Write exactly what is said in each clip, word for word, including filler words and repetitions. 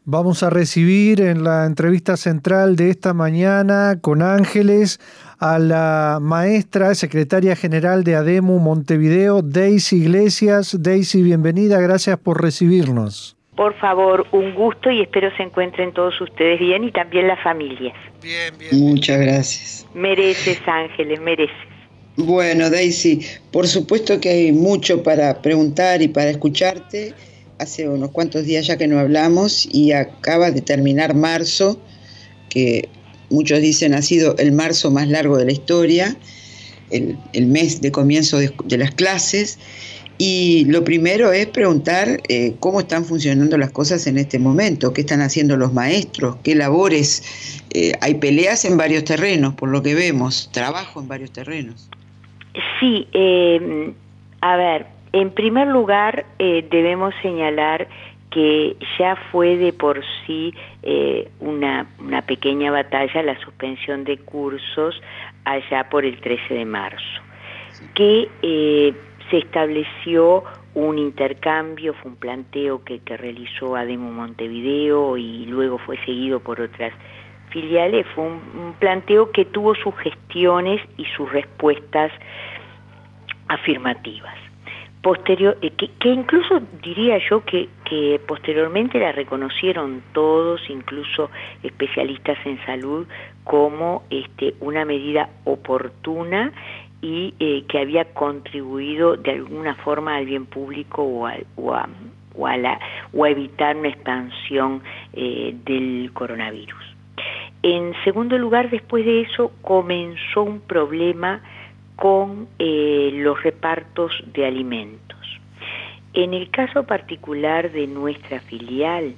Vamos a recibir en la entrevista central de esta mañana con Ángeles a la maestra, secretaria general de ADEMU Montevideo, Daisy Iglesias. Daisy, bienvenida, gracias por recibirnos. Por favor, un gusto y espero se encuentren todos ustedes bien y también las familias. Bien, bien. Muchas gracias. Mereces, Ángeles, mereces. Bueno, Daisy, por supuesto que hay mucho para preguntar y para escucharte. Hace unos cuantos días ya que no hablamos y acaba de terminar marzo, que muchos dicen ha sido el marzo más largo de la historia, el, el mes de comienzo de, de las clases. Y lo primero es preguntar eh, cómo están funcionando las cosas en este momento, qué están haciendo los maestros, qué labores. Eh, hay peleas en varios terrenos, por lo que vemos, trabajo en varios terrenos. Sí, eh, a ver. En primer lugar, eh, debemos señalar que ya fue de por sí eh, una, una pequeña batalla la suspensión de cursos allá por el trece de marzo, que eh, se estableció un intercambio, fue un planteo que, que realizó ADEMU Montevideo y luego fue seguido por otras filiales, fue un, un planteo que tuvo sus gestiones y sus respuestas afirmativas. Posterior, que, que incluso diría yo que, que posteriormente la reconocieron todos, incluso especialistas en salud, como este, una medida oportuna y eh, que había contribuido de alguna forma al bien público o a, o a, o a, la, o a evitar una expansión eh, del coronavirus. En segundo lugar, después de eso, comenzó un problema con eh, los repartos de alimentos. En el caso particular de nuestra filial,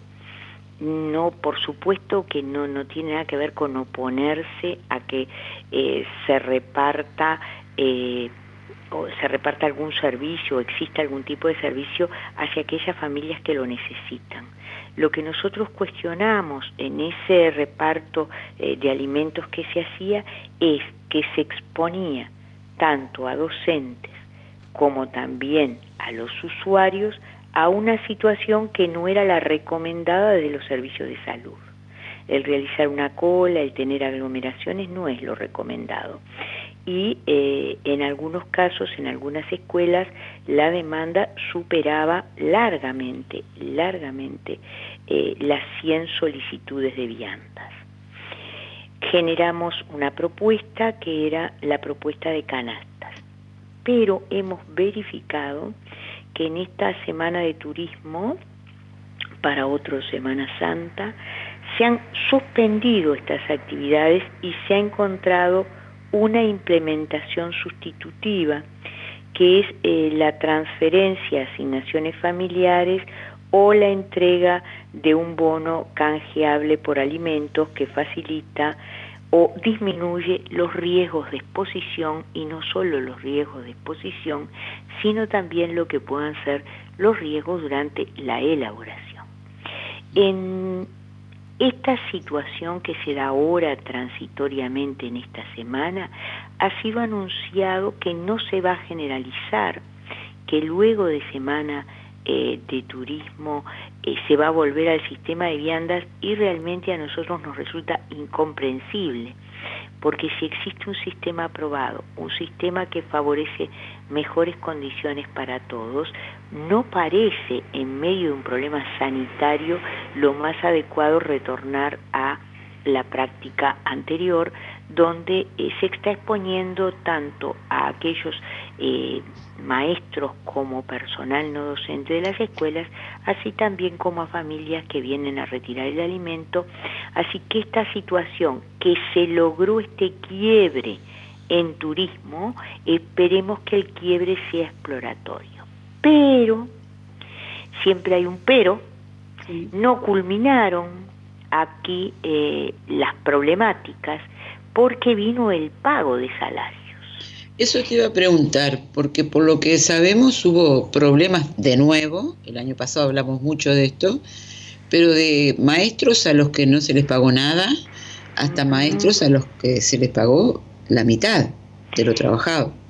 no, por supuesto que no, no tiene nada que ver con oponerse a que eh, se reparta eh, o se reparta algún servicio o exista algún tipo de servicio hacia aquellas familias que lo necesitan. Lo que nosotros cuestionamos en ese reparto eh, de alimentos que se hacía es que se exponía tanto a docentes como también a los usuarios a una situación que no era la recomendada de los servicios de salud. El realizar una cola, el tener aglomeraciones no es lo recomendado. Y eh, en algunos casos, en algunas escuelas, la demanda superaba largamente, largamente eh, las cien solicitudes de viandas. Generamos una propuesta que era la propuesta de canastas, pero hemos verificado que en esta semana de turismo, para otra Semana Santa, se han suspendido estas actividades y se ha encontrado una implementación sustitutiva, que es eh, la transferencia a asignaciones familiares o la entrega de un bono canjeable por alimentos que facilita o disminuye los riesgos de exposición, y no solo los riesgos de exposición, sino también lo que puedan ser los riesgos durante la elaboración. En esta situación que se da ahora transitoriamente en esta semana, ha sido anunciado que no se va a generalizar, que luego de semana Eh, de turismo eh, se va a volver al sistema de viandas, y realmente a nosotros nos resulta incomprensible, porque si existe un sistema aprobado, un sistema que favorece mejores condiciones para todos, no parece en medio de un problema sanitario lo más adecuado retornar a la práctica anterior, donde eh, se está exponiendo tanto a aquellos eh, maestros como personal no docente de las escuelas, así también como a familias que vienen a retirar el alimento. Así que esta situación, que se logró este quiebre en turismo, esperemos que el quiebre sea exploratorio. Pero, siempre hay un pero, sí. No culminaron aquí eh, las problemáticas, porque vino el pago de salarios. Eso te iba a preguntar, porque por lo que sabemos hubo problemas de nuevo, el año pasado hablamos mucho de esto, pero de maestros a los que no se les pagó nada, hasta uh-huh. maestros a los que se les pagó la mitad de lo trabajado.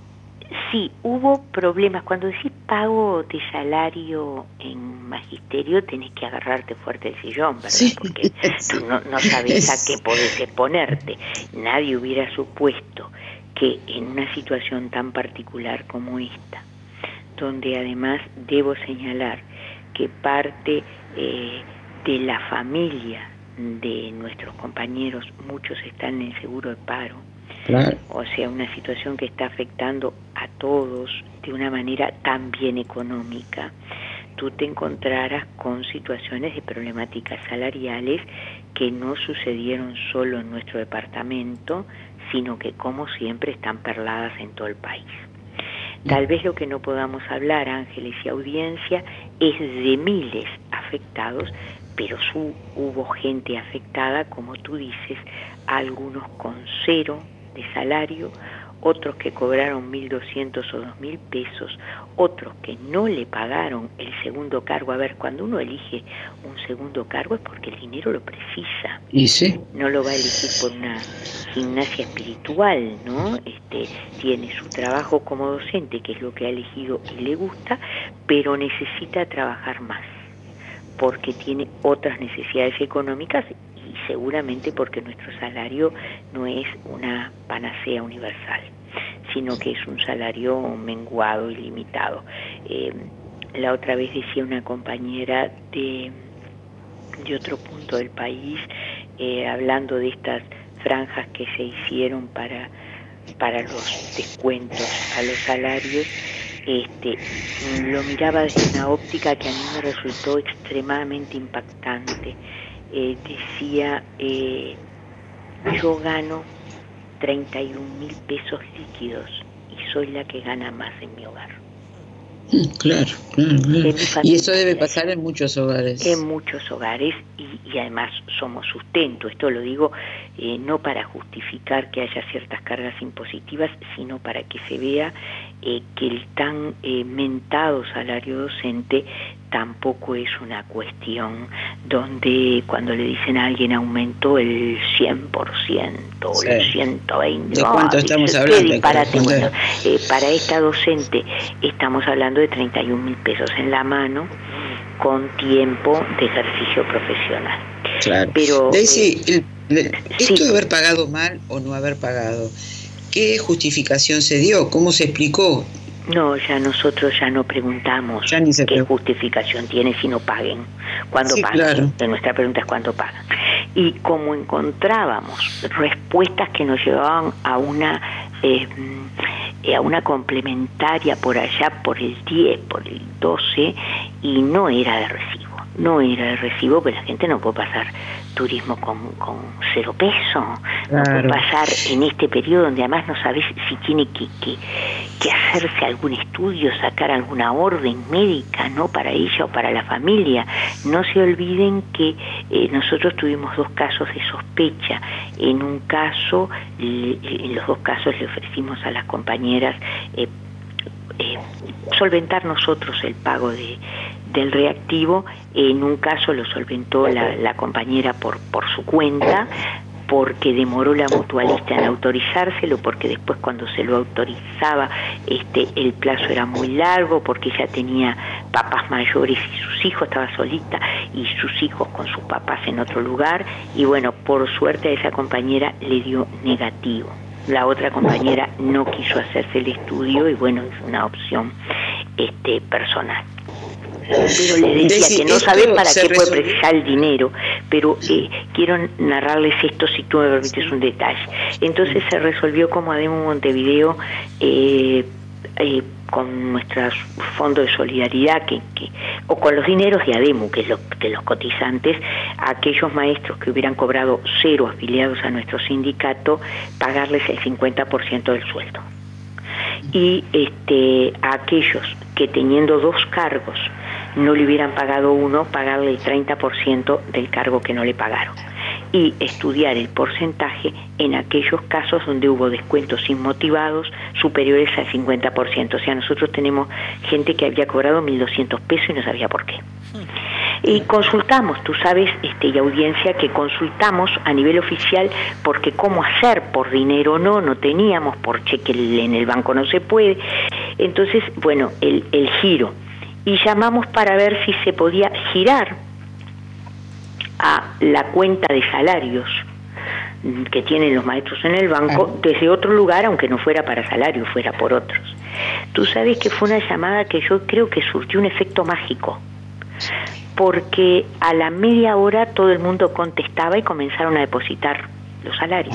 Sí, hubo problemas. Cuando decís pago de salario en magisterio, tenés que agarrarte fuerte el sillón, ¿verdad? Sí, porque tú no, no sabés a qué podés exponerte. Nadie hubiera supuesto que en una situación tan particular como esta, donde además debo señalar que parte eh, de la familia de nuestros compañeros, muchos están en seguro de paro, claro. O sea, una situación que está afectando a todos de una manera también económica, tú te encontrarás con situaciones de problemáticas salariales que no sucedieron solo en nuestro departamento, sino que como siempre están perladas en todo el país. Tal vez lo que no podamos hablar, Ángeles y audiencia, es de miles afectados, pero su, hubo gente afectada, como tú dices, algunos con cero de salario, otros que cobraron mil doscientos o dos mil pesos, otros que no le pagaron el segundo cargo. A ver, cuando uno elige un segundo cargo es porque el dinero lo precisa. ¿Y sí? No lo va a elegir por una gimnasia espiritual, ¿no? Este, tiene su trabajo como docente, que es lo que ha elegido y le gusta, pero necesita trabajar más, porque tiene otras necesidades económicas y seguramente porque nuestro salario no es una panacea universal, sino que es un salario menguado y limitado. Eh, la otra vez decía una compañera de, de otro punto del país, eh, hablando de estas franjas que se hicieron para, para los descuentos a los salarios, este, lo miraba desde una óptica que a mí me resultó extremadamente impactante. Eh, decía, eh, yo gano treinta y un mil pesos líquidos y soy la que gana más en mi hogar. Claro, claro, claro. Y eso debe pasar en muchos hogares. En muchos hogares y, y además somos sustento. Esto lo digo eh, no para justificar que haya ciertas cargas impositivas, sino para que se vea eh, que el tan eh, mentado salario docente tampoco es una cuestión donde cuando le dicen a alguien aumentó el cien por ciento o sí. el ciento veinte por ciento. ¿De cuánto oh, estamos dice, hablando? Disparate. Bueno, eh, para esta docente estamos hablando de treinta y un mil pesos en la mano con tiempo de ejercicio profesional. Claro. Pero, Daisy, eh, el, el, esto sí. de haber pagado mal o no haber pagado, ¿qué justificación se dio? ¿Cómo se explicó? No, ya nosotros ya no preguntamos ya ni se qué pregunta. justificación tiene si no paguen, cuándo sí, pagan. Claro. Nuestra pregunta es cuándo pagan. Y como encontrábamos respuestas que nos llevaban a una eh, a una complementaria por allá, por el diez, por el doce, y no era de recibo. No era de recibo, pero la gente no puede pasar turismo con, con cero peso. Claro. No puede pasar en este periodo donde además no sabes si tiene que, que, que hacerse algún estudio, sacar alguna orden médica, ¿no? Para ella o para la familia. No se olviden que eh, nosotros tuvimos dos casos de sospecha. En un caso, le, en los dos casos le ofrecimos a las compañeras eh, eh, solventar nosotros el pago de del reactivo. En un caso lo solventó la, la compañera por, por su cuenta, porque demoró la mutualista en autorizárselo, porque después cuando se lo autorizaba este el plazo era muy largo, porque ella tenía papás mayores y sus hijos, estaba solita, y sus hijos con sus papás en otro lugar, y bueno, por suerte a esa compañera le dio negativo. La otra compañera no quiso hacerse el estudio y bueno, es una opción este personal. Pero le decía que no sabés para qué puede precisar el dinero, pero eh, quiero narrarles esto si tú me permites un detalle. Entonces se resolvió como ADEMU Montevideo eh, eh, con nuestros fondos de solidaridad que, que o con los dineros de ADEMU, que es lo, de los cotizantes, a aquellos maestros que hubieran cobrado cero afiliados a nuestro sindicato, pagarles el cincuenta por ciento del sueldo. Y este a aquellos que teniendo dos cargos no le hubieran pagado uno, pagarle el treinta por ciento del cargo que no le pagaron. Y estudiar el porcentaje en aquellos casos donde hubo descuentos inmotivados superiores al cincuenta por ciento. O sea, nosotros tenemos gente que había cobrado mil doscientos pesos y no sabía por qué. Y consultamos, tú sabes, este, y audiencia, que consultamos a nivel oficial, porque cómo hacer, por dinero no, no teníamos, por cheque en el banco no se puede. Entonces, bueno, el, el giro. Y llamamos para ver si se podía girar a la cuenta de salarios que tienen los maestros en el banco desde otro lugar, aunque no fuera para salario, fuera por otros. Tú sabes que fue una llamada que yo creo que surtió un efecto mágico, porque a la media hora todo el mundo contestaba y comenzaron a depositar los salarios.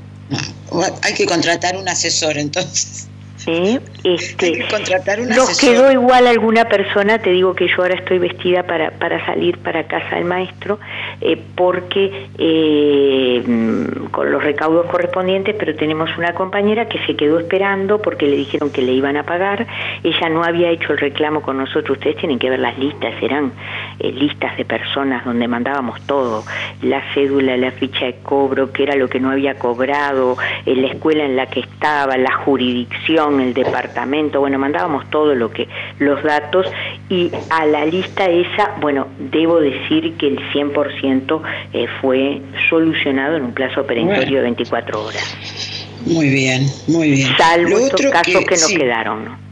Hay que contratar un asesor entonces. ¿Eh? Este, Hay que contratar un nos asesor. quedó igual alguna persona, te digo que yo ahora estoy vestida para, para salir para casa del maestro, eh, porque eh, con los recaudos correspondientes, pero tenemos una compañera que se quedó esperando porque le dijeron que le iban a pagar. Ella no había hecho el reclamo con nosotros. Ustedes tienen que ver las listas, eran eh, listas de personas donde mandábamos todo, la cédula, la ficha de cobro, que era lo que no había cobrado, en la escuela en la que estaba, la jurisdicción, el departamento, bueno, mandábamos todo lo que, los datos, y a la lista esa, bueno, debo decir que el cien por ciento eh, fue solucionado en un plazo perentorio bueno. de veinticuatro horas. Muy bien, muy bien. Salvo lo estos casos que, que nos sí. quedaron, ¿no?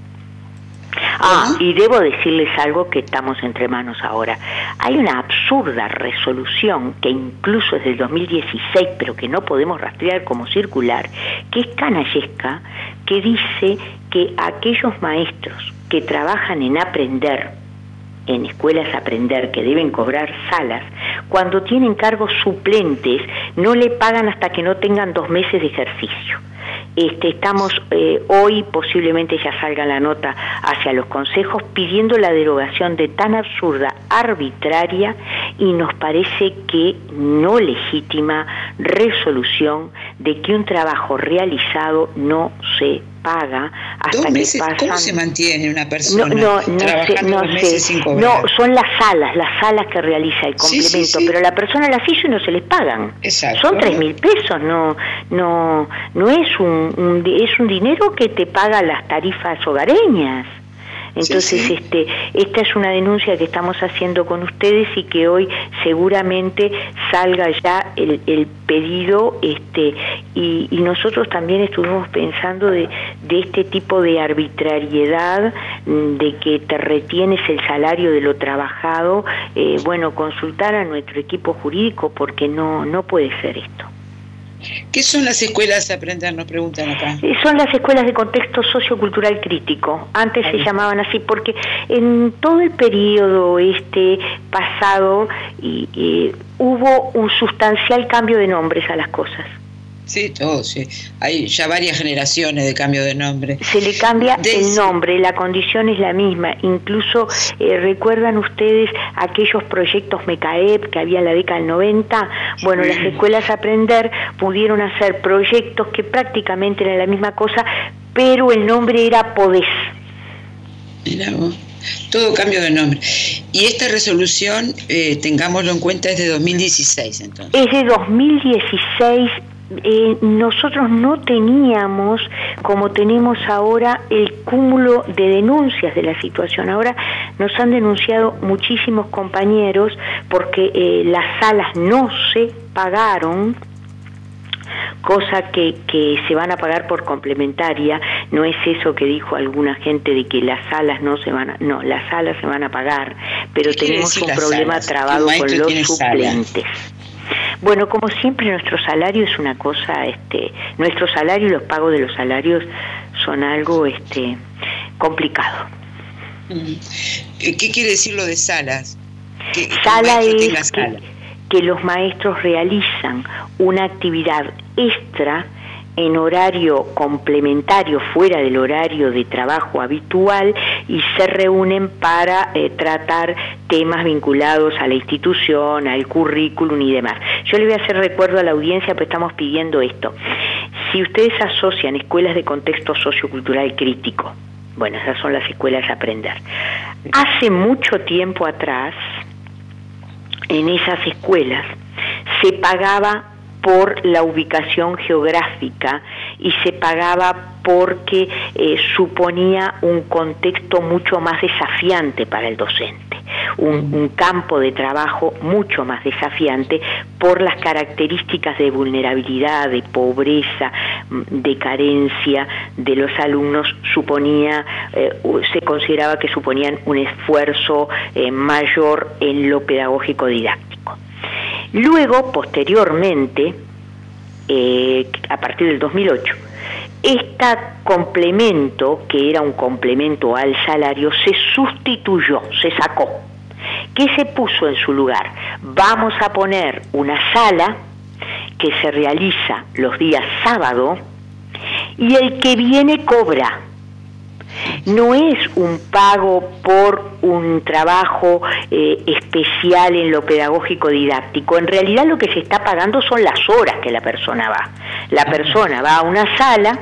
Ah, uh-huh. Y debo decirles algo que estamos entre manos ahora. Hay una absurda resolución que incluso es del dos mil dieciséis, pero que no podemos rastrear como circular, que es canallesca, que dice que aquellos maestros que trabajan en aprender, en escuelas aprender, que deben cobrar salas, cuando tienen cargos suplentes, no le pagan hasta que no tengan dos meses de ejercicio. Este, estamos eh, hoy, posiblemente ya salga la nota hacia los consejos, pidiendo la derogación de tan absurda, arbitraria y nos parece que no legítima resolución de que un trabajo realizado no se paga hasta dos meses, que pasan... ¿Cómo se mantiene una persona no, no, no trabajando sé, no dos meses sé. sin cobrar? No, son las salas, las salas que realiza el complemento, sí, sí, sí. Pero la persona las hizo y no se les pagan. Exacto. Son tres mil pesos, no, no, no es un, un, es un dinero que te paga las tarifas hogareñas. Entonces, sí, sí. este, esta es una denuncia que estamos haciendo con ustedes y que hoy seguramente salga ya el, el pedido, este, y, y nosotros también estuvimos pensando de, de este tipo de arbitrariedad, de que te retienes el salario de lo trabajado. Eh, bueno, consultar a nuestro equipo jurídico porque no, no puede ser esto. ¿Qué son las escuelas Aprender? Nos preguntan acá. Son las escuelas de contexto sociocultural crítico. Antes Ahí. se llamaban así porque en todo el periodo este pasado y, y, hubo un sustancial cambio de nombres a las cosas. Sí, todo, sí. Hay ya varias generaciones de cambio de nombre. Se le cambia de... el nombre, la condición es la misma. Incluso, eh, ¿recuerdan ustedes aquellos proyectos MECAEP que había en la década del noventa? Bueno, sí. Las escuelas Aprender pudieron hacer proyectos que prácticamente eran la misma cosa, pero el nombre era PODES. Mirá vos. Todo cambio de nombre. Y esta resolución, eh, tengámoslo en cuenta, es de dos mil dieciséis, entonces. Es de dos mil dieciséis. Eh, nosotros no teníamos, como tenemos ahora, el cúmulo de denuncias de la situación. Ahora nos han denunciado muchísimos compañeros porque eh, las salas no se pagaron, cosa que, que se van a pagar por complementaria. No es eso que dijo alguna gente de que las salas no se van a... No, las salas se van a pagar, pero tenemos un problema trabado con los suplentes. Sala. Bueno, como siempre, nuestro salario es una cosa, este, nuestro salario y los pagos de los salarios son algo este, complicado. ¿Qué quiere decir lo de salas? ¿Qué, Sala es que, que los maestros realizan una actividad extra en horario complementario, fuera del horario de trabajo habitual, y se reúnen para eh, tratar temas vinculados a la institución, al currículum y demás. Yo le voy a hacer recuerdo a la audiencia, pero estamos pidiendo esto. Si ustedes asocian escuelas de contexto sociocultural crítico, bueno, esas son las escuelas Aprender. Hace mucho tiempo atrás, en esas escuelas, se pagaba por la ubicación geográfica y se pagaba porque eh, suponía un contexto mucho más desafiante para el docente. un, un campo de trabajo mucho más desafiante por las características de vulnerabilidad, de pobreza, de carencia de los alumnos. Suponía, eh, se consideraba que suponían un esfuerzo eh, mayor en lo pedagógico didáctico. Luego, posteriormente, eh, a partir del dos mil ocho, este complemento, que era un complemento al salario, se sustituyó, se sacó. ¿Qué se puso en su lugar? Vamos a poner una sala que se realiza los días sábado y el que viene cobra. No es un pago por un trabajo eh, especial en lo pedagógico didáctico. En realidad lo que se está pagando son las horas que la persona va. La persona va a una sala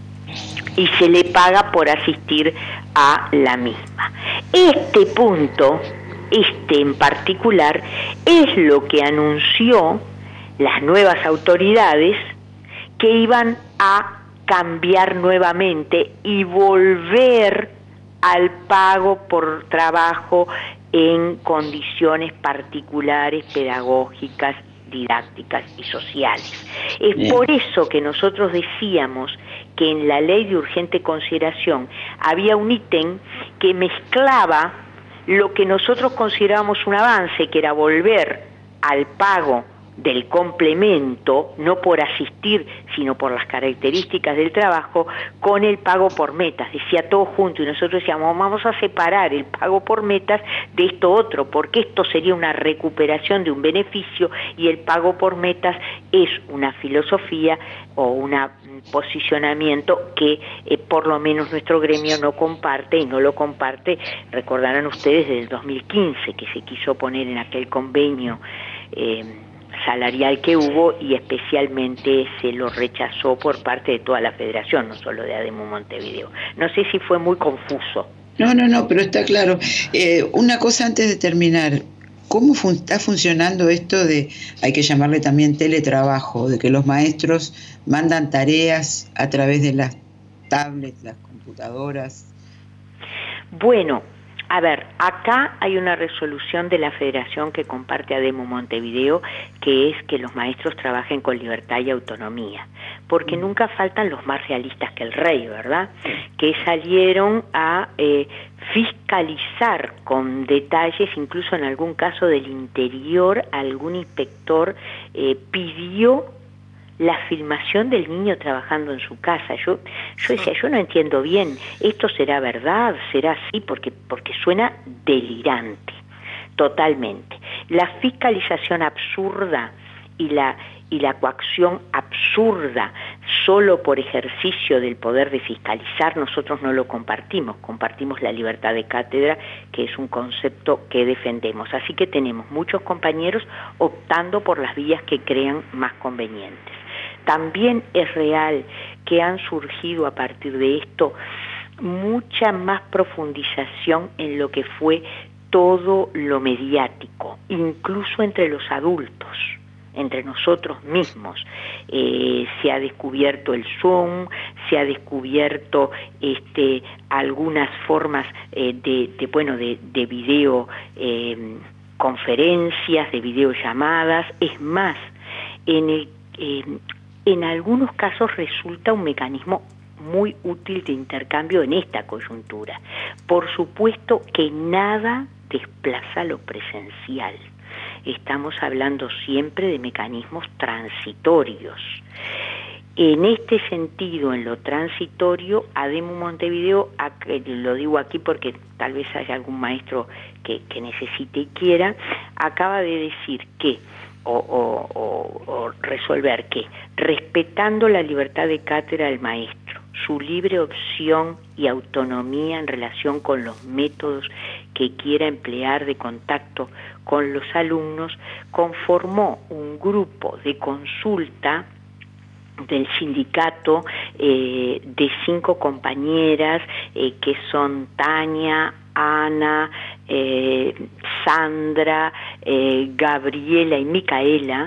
y se le paga por asistir a la misma. Este punto, este en particular, es lo que anunció las nuevas autoridades que iban a cambiar nuevamente y volver al pago por trabajo en condiciones particulares, pedagógicas, didácticas y sociales. Es Bien. Por eso que nosotros decíamos que en la ley de urgente consideración había un ítem que mezclaba lo que nosotros considerábamos un avance, que era volver al pago del complemento, no por asistir, sino por las características del trabajo, con el pago por metas. Decía todo junto, y nosotros decíamos, vamos a separar el pago por metas de esto otro, porque esto sería una recuperación de un beneficio y el pago por metas es una filosofía o un posicionamiento que eh, por lo menos nuestro gremio no comparte, y no lo comparte, recordarán ustedes, desde el dos mil quince, que se quiso poner en aquel convenio eh, salarial que hubo, y especialmente se lo rechazó por parte de toda la federación, no solo de ADEMU Montevideo. No sé si fue muy confuso. No, no, no, pero está claro. Eh, una cosa antes de terminar, ¿cómo fun- está funcionando esto de, hay que llamarle también teletrabajo, de que los maestros mandan tareas a través de las tablets, las computadoras? Bueno, a ver, acá hay una resolución de la federación que comparte ADEMU Montevideo, que es que los maestros trabajen con libertad y autonomía, porque nunca faltan los más realistas que el rey, ¿verdad? Que salieron a eh, fiscalizar con detalles, incluso en algún caso del interior, algún inspector eh, pidió la filmación del niño trabajando en su casa. Yo yo decía, yo no entiendo bien, ¿esto será verdad? ¿Será así? Porque, porque suena delirante, totalmente. La fiscalización absurda y la, y la coacción absurda solo por ejercicio del poder de fiscalizar, nosotros no lo compartimos, compartimos la libertad de cátedra, que es un concepto que defendemos. Así que tenemos muchos compañeros optando por las vías que crean más convenientes. También es real que han surgido a partir de esto mucha más profundización en lo que fue todo lo mediático, incluso entre los adultos, entre nosotros mismos. Eh, se ha descubierto el Zoom, se ha descubierto este, algunas formas eh, de, de, bueno, de, de video eh, conferencias, de videollamadas. Es más, en el eh, en algunos casos resulta un mecanismo muy útil de intercambio en esta coyuntura. Por supuesto que nada desplaza lo presencial. Estamos hablando siempre de mecanismos transitorios. En este sentido, en lo transitorio, ADEMU Montevideo, lo digo aquí porque tal vez haya algún maestro que, que necesite y quiera, acaba de decir que O, o, o, o resolver que, respetando la libertad de cátedra del maestro, su libre opción y autonomía en relación con los métodos que quiera emplear de contacto con los alumnos, conformó un grupo de consulta del sindicato eh, de cinco compañeras eh, que son Tania, Ana, eh, Sandra, eh, Gabriela y Micaela,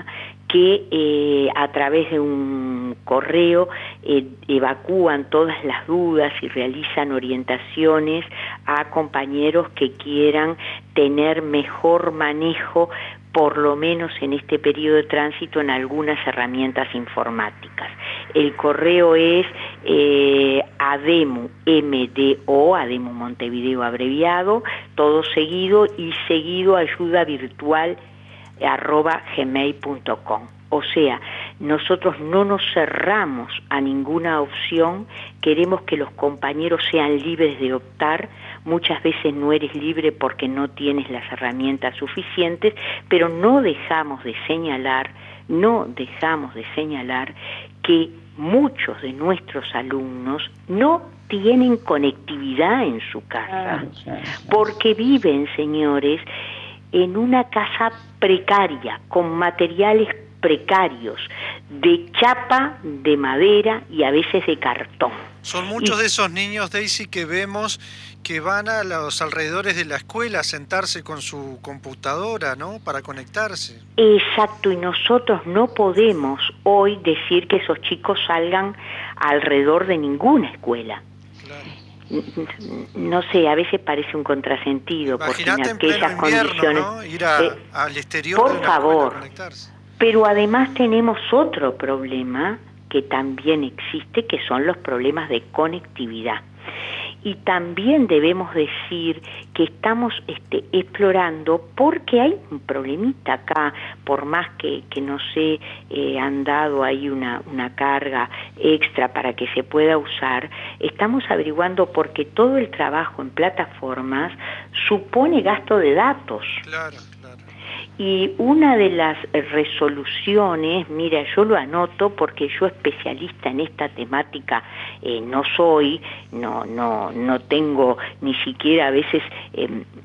que eh, a través de un correo eh, evacúan todas las dudas y realizan orientaciones a compañeros que quieran tener mejor manejo, por lo menos en este periodo de tránsito, en algunas herramientas informáticas. El correo es eh, ADEMU, M D O, ADEMU Montevideo abreviado, todo seguido y seguido ayuda virtual arroba gmail punto com. O sea, nosotros no nos cerramos a ninguna opción, queremos que los compañeros sean libres de optar. Muchas veces no eres libre porque no tienes las herramientas suficientes, pero no dejamos de señalar, no dejamos de señalar que muchos de nuestros alumnos no tienen conectividad en su casa, porque viven, señores, en una casa precaria, con materiales precarios, de chapa, de madera y a veces de cartón. Son muchos y, de esos niños, Daisy, que vemos que van a los alrededores de la escuela a sentarse con su computadora, ¿no?, para conectarse. Exacto, y nosotros no podemos hoy decir que esos chicos salgan alrededor de ninguna escuela. No sé, a veces parece un contrasentido. Imagínate porque en aquellas en pleno invierno, condiciones, ¿no?, ir a, eh, al exterior por de una favor, escuela a conectarse. Pero además tenemos otro problema que también existe, que son los problemas de conectividad. Y también debemos decir que estamos este, explorando, porque hay un problemita acá, por más que, que no sé, eh, han dado ahí una, una carga extra para que se pueda usar, estamos averiguando porque todo el trabajo en plataformas supone gasto de datos. Claro, claro. Y una de las resoluciones, mira, yo lo anoto porque yo especialista en esta temática eh, no soy, no, no, no tengo ni siquiera a veces eh,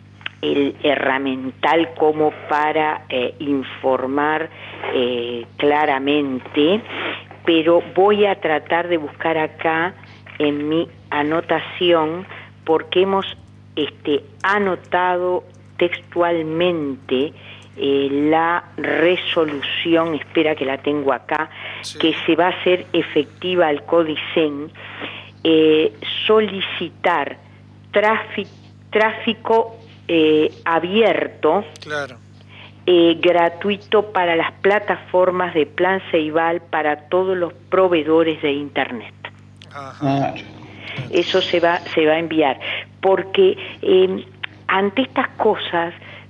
el herramental como para eh, informar eh, claramente, pero voy a tratar de buscar acá en mi anotación, porque hemos este, anotado textualmente Eh, la resolución, espera que la tengo acá, sí, que se va a hacer efectiva al CODICEN, eh, solicitar tráfico, tráfico eh, abierto, claro, eh, gratuito para las plataformas de Plan Ceibal para todos los proveedores de Internet. Ajá. Eso se va, se va a enviar, porque eh, ante estas cosas,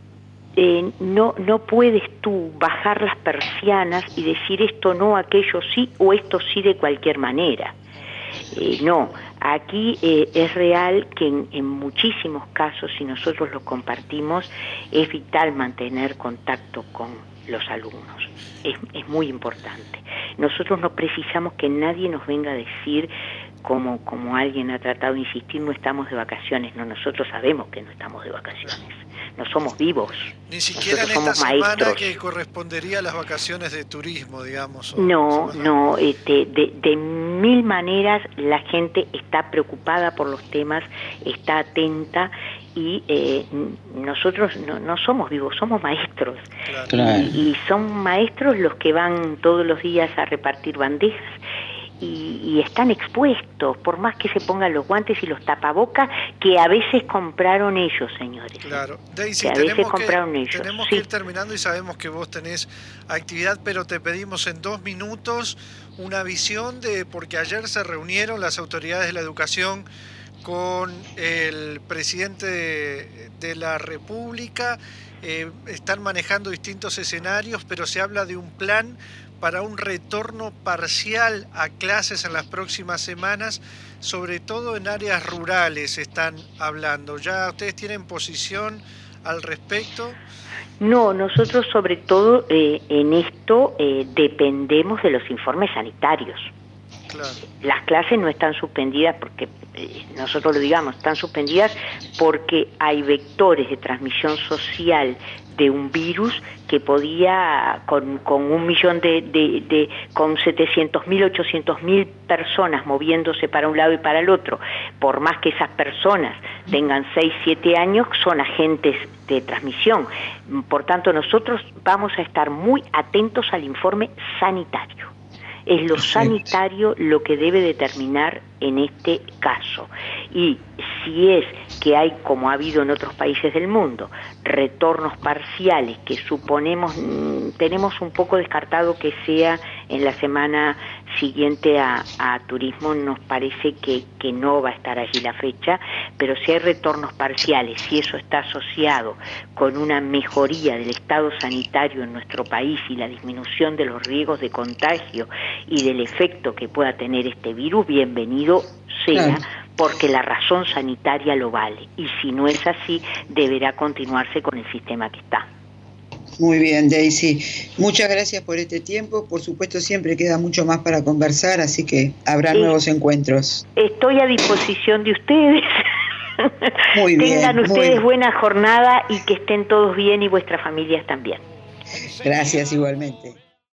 Eh, no, no puedes tú bajar las persianas y decir esto no, aquello sí, o esto sí de cualquier manera. Eh, no, aquí eh, es real que en, en muchísimos casos, si nosotros lo compartimos, es vital mantener contacto con los alumnos. Es, es muy importante. Nosotros no precisamos que nadie nos venga a decir, como, como alguien ha tratado de insistir, no estamos de vacaciones. No, nosotros sabemos que no estamos de vacaciones. No somos vivos. Ni siquiera nosotros en esta somos semana maestros. Que correspondería a las vacaciones de turismo, digamos. O no, semana. no, este, de, de mil maneras la gente está preocupada por los temas, está atenta y eh, nosotros no, no somos vivos, somos maestros. Claro. Claro. Y, y son maestros los que van todos los días a repartir bandejas. Y, y están expuestos, por más que se pongan los guantes y los tapabocas, que a veces compraron ellos, señores. Claro. Daisy, que a veces tenemos compraron que, ellos. Tenemos sí. que ir terminando y sabemos que vos tenés actividad, pero te pedimos en dos minutos una visión de, porque ayer se reunieron las autoridades de la educación con el presidente de, de la República, eh, están manejando distintos escenarios, pero se habla de un plan para un retorno parcial a clases en las próximas semanas, sobre todo en áreas rurales están hablando. ¿Ya ustedes tienen posición al respecto? No, nosotros sobre todo eh, en esto eh, dependemos de los informes sanitarios. Claro. Las clases no están suspendidas porque, eh, nosotros lo digamos, están suspendidas porque hay vectores de transmisión social de un virus que podía, con, con un millón de, de, de con setecientos mil, ochocientos mil personas moviéndose para un lado y para el otro, por más que esas personas tengan seis, siete años, son agentes de transmisión. Por tanto, nosotros vamos a estar muy atentos al informe sanitario. Es lo sanitario lo que debe determinar en este caso. Y si es que hay, como ha habido en otros países del mundo, retornos parciales que suponemos, tenemos un poco descartado que sea en la semana siguiente a, a turismo, nos parece que, que no va a estar allí la fecha, pero si hay retornos parciales, si eso está asociado con una mejoría del estado sanitario en nuestro país y la disminución de los riesgos de contagio y del efecto que pueda tener este virus, bienvenido sea, porque la razón sanitaria lo vale, y si no es así, deberá continuarse con el sistema que está. Muy bien, Daisy. Muchas gracias por este tiempo. Por supuesto, siempre queda mucho más para conversar, así que habrá sí. nuevos encuentros. Estoy a disposición de ustedes. Muy bien. Tengan ustedes muy... buena jornada y que estén todos bien y vuestras familias también. Gracias, igualmente.